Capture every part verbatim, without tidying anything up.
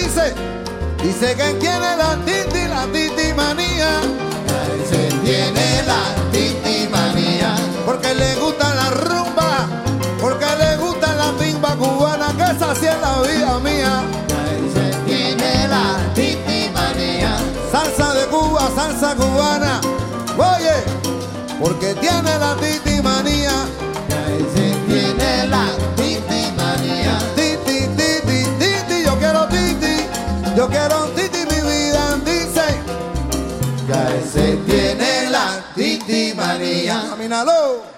dice, dice que tiene la titi, la titi manía. Se tiene la titi manía. Porque le gusta la rumba, porque le gusta la timba cubana, que esa sí es la vida mía. Se tiene la titi manía. Salsa de Cuba, salsa cubana. Oye, porque tiene la titi manía. Se tiene la titi manía. Titi, titi, titi, yo quiero titi, yo quiero titi, mi vida. Dice, que se tiene la titi manía. camínalo.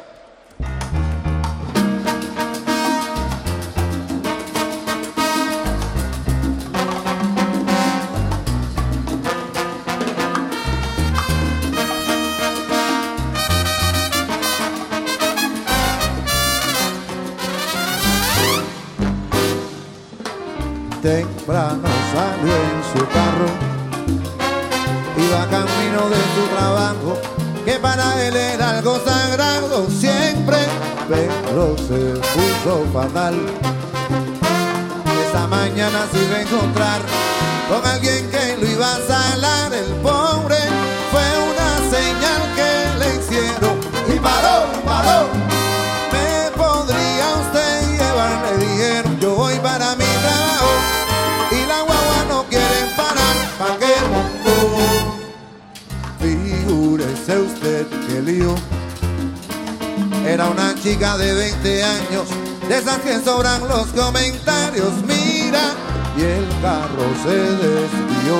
Temprano salió en su carro, iba camino de su trabajo, que para él era algo sagrado siempre, pero se puso fatal. Esa mañana se iba a encontrar con alguien que lo iba a salar. El pobre fue una señal que le hicieron y paró, paró. ¿Me podría usted llevar? Le dijeron, yo voy para mi trabajo y la guagua no quieren parar. ¿Pa' qué? Figúrese usted que lío. Era una chica de veinte años, de esas que sobran los comentarios. Mira, y el carro se desvió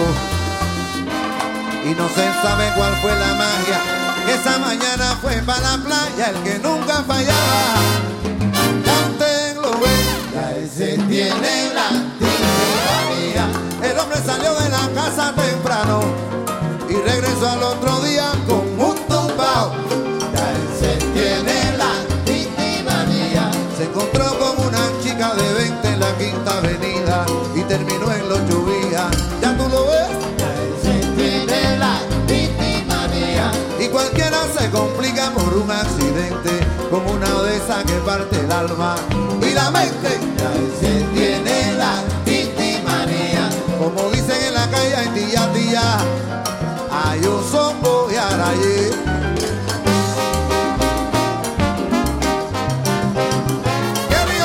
y no se sabe cuál fue la magia. Esa mañana fue para la playa el que nunca fallaba. Cántenlo, Ya se tiene la titi manía. el hombre salió de la casa temprano y regresó al otro día con un tumbao. Ya se tiene la titi manía. Se encontró con una chica de veinte en la Quinta Avenida y terminó en los Chubías. Ya tú lo ves. Ya se tiene la titi manía. Y cualquiera se complica por un accidente, como una de esas que parte el alma y la mente. Ya se tiene la titi manía. Como dicen en la calle, ay tía, tía, ay yo son voy a la ye. ¿Qué río?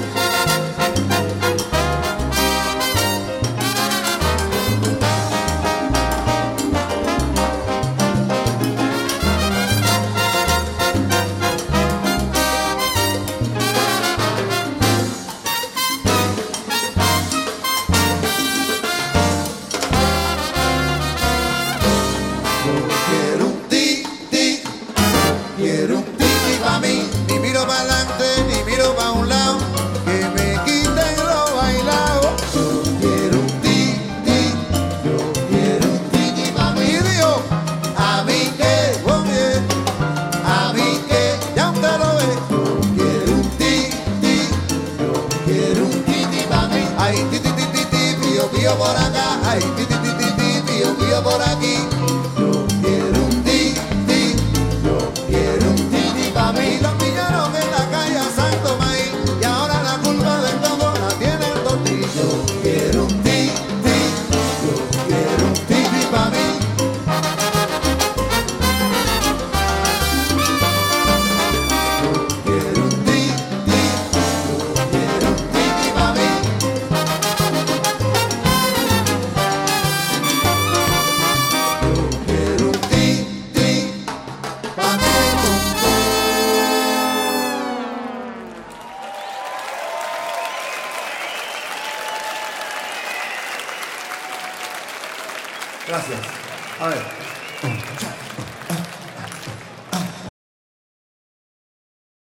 Quiero un titi, quiero un titi pa' mí. Ni miro para adelante, ni miro pa' un lado, que me quiten lo bailado. Yo quiero un titi, Yo quiero un titi pa' y mí. digo, a mí que, oye, a mí que, ya usted lo ve. Yo quiero un titi, Yo quiero un titi pa' mí. ay titi, titi, titi, pío, pío por acá, ay titi, titi, titi, pío, pío por aquí. Yo quiero un Titi, Yo quiero un titi pa' y mí. los pillaron en la calle a Santo Maíz y ahora la culpa de todo la tiene el tortillo. Yo quiero un Titi, Yo quiero un titi titi pa' mí. quiero un Titi, quiero un titi pa' mí. quiero un titi pa' mí. Gracias. A ver.